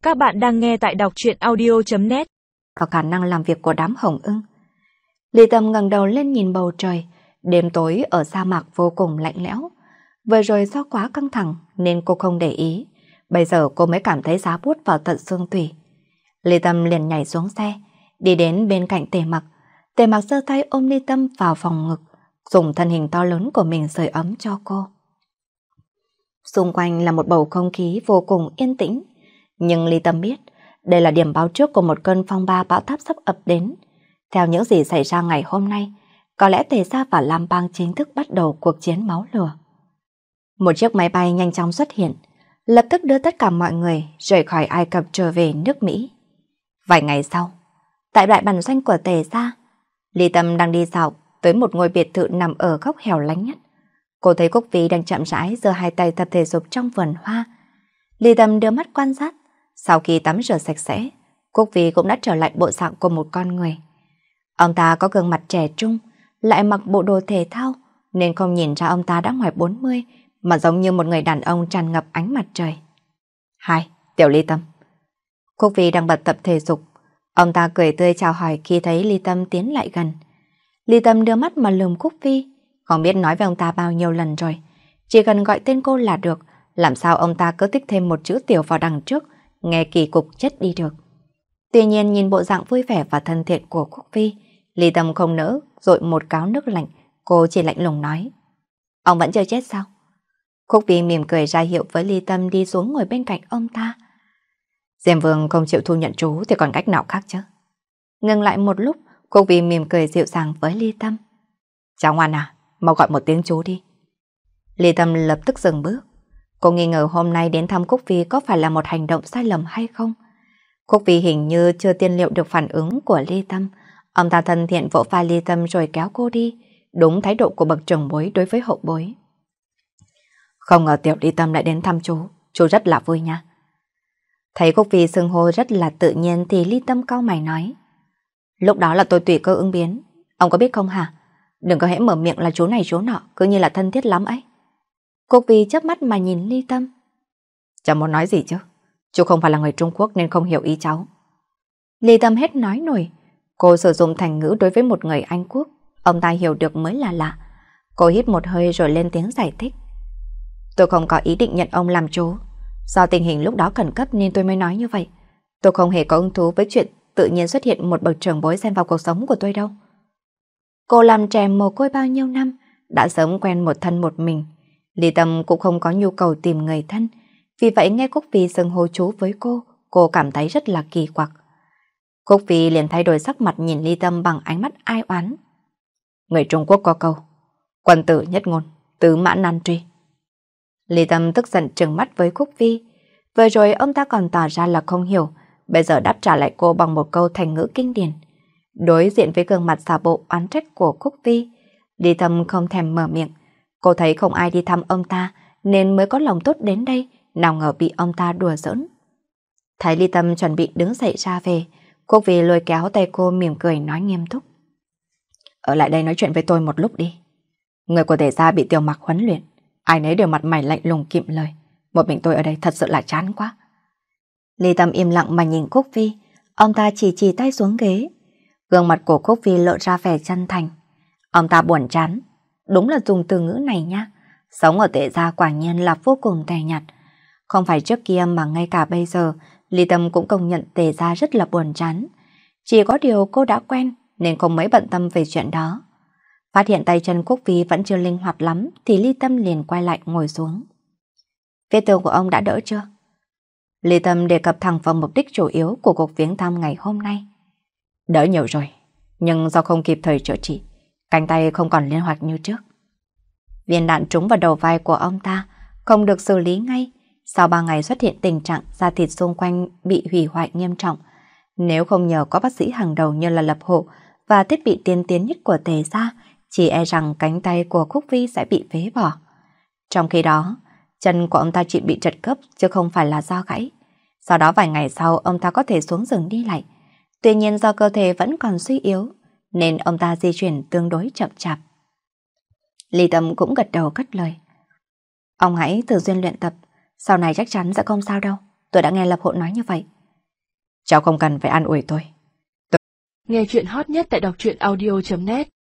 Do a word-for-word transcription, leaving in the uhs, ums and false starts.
Các bạn đang nghe tại đọc truyện audio chấm net. Có khả năng làm việc của đám hồng ưng. Ly Tâm ngẩng đầu lên nhìn bầu trời. Đêm tối ở sa mạc vô cùng lạnh lẽo. Vừa rồi do quá căng thẳng nên cô không để ý. Bây giờ cô mới cảm thấy giá buốt vào tận xương tủy. Ly Tâm liền nhảy xuống xe, đi đến bên cạnh Tề Mặc. Tề Mặc giơ tay ôm Ly Tâm vào phòng ngực, dùng thân hình to lớn của mình sưởi ấm cho cô. Xung quanh là một bầu không khí vô cùng yên tĩnh. Nhưng Ly Tâm biết, đây là điểm báo trước của một cơn phong ba bão táp sắp ập đến. Theo những gì xảy ra ngày hôm nay, có lẽ Tề Gia và Lam Bang chính thức bắt đầu cuộc chiến máu lửa. Một chiếc máy bay nhanh chóng xuất hiện, lập tức đưa tất cả mọi người rời khỏi Ai Cập trở về nước Mỹ. Vài ngày sau, tại đại bản doanh của Tề Gia, Ly Tâm đang đi dạo tới một ngôi biệt thự nằm ở góc hẻo lánh nhất. Cô thấy Cúc Vy đang chậm rãi giơ hai tay tập thể dục trong vườn hoa. Ly Tâm đưa mắt quan sát. Sau khi tắm rửa sạch sẽ, Cúc Vy cũng đã trở lại bộ dạng của một con người. Ông ta có gương mặt trẻ trung, lại mặc bộ đồ thể thao, nên không nhìn ra ông ta đã ngoài bốn mươi, mà giống như một người đàn ông tràn ngập ánh mặt trời. Hai, Tiểu Ly Tâm. Cúc Vy đang bật tập thể dục. Ông ta cười tươi chào hỏi khi thấy Ly Tâm tiến lại gần. Ly Tâm đưa mắt mà lườm Cúc Vy, không biết nói với ông ta bao nhiêu lần rồi. Chỉ cần gọi tên cô là được, làm sao ông ta cứ tích thêm một chữ Tiểu vào đằng trước, nghe kỳ cục chết đi được. Tuy nhiên nhìn bộ dạng vui vẻ và thân thiện của Cúc Vy, Ly Tâm không nỡ dội một cáo nước lạnh, cô chỉ lạnh lùng nói: Ông vẫn chưa chết sao? Cúc Vy mỉm cười ra hiệu với Ly Tâm đi xuống ngồi bên cạnh ông ta. Diêm Vương không chịu thu nhận chú thì còn cách nào khác chứ? Ngừng lại một lúc, Cúc Vy mỉm cười dịu dàng với Ly Tâm. Cháu ngoan à, mau gọi một tiếng chú đi. Ly Tâm lập tức dừng bước. Cô nghi ngờ hôm nay đến thăm Cúc Vy có phải là một hành động sai lầm hay không. Cúc Vy hình như chưa tiên liệu được phản ứng của Ly Tâm. Ông ta thân thiện vỗ vai Ly Tâm rồi kéo cô đi. Đúng thái độ của bậc trưởng bối đối với hậu bối. Không ngờ Tiểu Ly Tâm lại đến thăm chú. Chú rất là vui nha. Thấy Cúc Vy xưng hô rất là tự nhiên thì Ly Tâm cau mày nói: Lúc đó là tôi tùy cơ ứng biến. Ông có biết không hả? Đừng có hễ mở miệng là chú này chú nọ, cứ như là thân thiết lắm ấy. Cúc Vy chớp mắt mà nhìn Ly Tâm. Cháu muốn nói gì chứ? Chú không phải là người Trung Quốc nên không hiểu ý cháu. Ly Tâm hết nói nổi. Cô sử dụng thành ngữ đối với một người Anh Quốc, ông ta hiểu được mới là lạ. Cô hít một hơi rồi lên tiếng giải thích. Tôi không có ý định nhận ông làm chú. Do tình hình lúc đó khẩn cấp nên tôi mới nói như vậy. Tôi không hề có hứng thú với chuyện tự nhiên xuất hiện một bậc trưởng bối xen vào cuộc sống của tôi đâu. Cô làm trẻ mồ côi bao nhiêu năm, đã sớm quen một thân một mình. Ly Tâm cũng không có nhu cầu tìm người thân. Vì vậy nghe Cúc Vy xưng hô chú với cô, cô cảm thấy rất là kỳ quặc. Cúc Vy liền thay đổi sắc mặt nhìn Ly Tâm bằng ánh mắt ai oán. Người Trung Quốc có câu, quân tử nhất ngôn, tứ mã nan truy. Ly Tâm tức giận trừng mắt với Cúc Vy. Vừa rồi ông ta còn tỏ ra là không hiểu, bây giờ đáp trả lại cô bằng một câu thành ngữ kinh điển. Đối diện với gương mặt giả bộ oán trách của Cúc Vy, Ly Tâm không thèm mở miệng. Cô thấy không ai đi thăm ông ta nên mới có lòng tốt đến đây, nào ngờ bị ông ta đùa giỡn. Thấy Ly Tâm chuẩn bị đứng dậy ra về, Cúc Vy lôi kéo tay cô mỉm cười nói nghiêm túc. Ở lại đây nói chuyện với tôi một lúc đi. Người của Tề Gia bị Tiểu Mặc huấn luyện, ai nấy đều mặt mày lạnh lùng kiệm lời. Một mình tôi ở đây thật sự là chán quá. Ly Tâm im lặng mà nhìn Cúc Vy, ông ta chỉ chỉ tay xuống ghế. Gương mặt của Cúc Vy lộ ra vẻ chân thành. Ông ta buồn chán. Đúng là dùng từ ngữ này nha. Sống ở Tề Gia quả nhiên là vô cùng tẻ nhạt. Không phải trước kia mà ngay cả bây giờ, Ly Tâm cũng công nhận Tề Gia rất là buồn chán. Chỉ có điều cô đã quen nên không mấy bận tâm về chuyện đó. Phát hiện tay chân Cúc Vy vẫn chưa linh hoạt lắm thì Ly Tâm liền quay lại ngồi xuống. Vết thương của ông đã đỡ chưa? Ly Tâm đề cập thẳng vào mục đích chủ yếu của cuộc viếng thăm ngày hôm nay. Đỡ nhiều rồi, nhưng do không kịp thời chữa trị, cánh tay không còn linh hoạt như trước. Viên đạn trúng vào đầu vai của ông ta, không được xử lý ngay. Sau ba ngày xuất hiện tình trạng da thịt xung quanh bị hủy hoại nghiêm trọng. Nếu không nhờ có bác sĩ hàng đầu như là Lập Hộ và thiết bị tiên tiến nhất của Tề Gia, chỉ e rằng cánh tay của Cúc Vy sẽ bị phế bỏ. Trong khi đó, chân của ông ta chỉ bị trật khớp chứ không phải là do gãy. Sau đó vài ngày sau ông ta có thể xuống giường đi lại. Tuy nhiên do cơ thể vẫn còn suy yếu nên ông ta di chuyển tương đối chậm chạp. Ly Tâm cũng gật đầu cất lời. Ông hãy thường xuyên luyện tập, sau này chắc chắn sẽ không sao đâu. Tôi đã nghe Lập Hộ nói như vậy. Cháu không cần phải an ủi tôi. Nghe chuyện hot nhất tại đọc truyện audio chấm net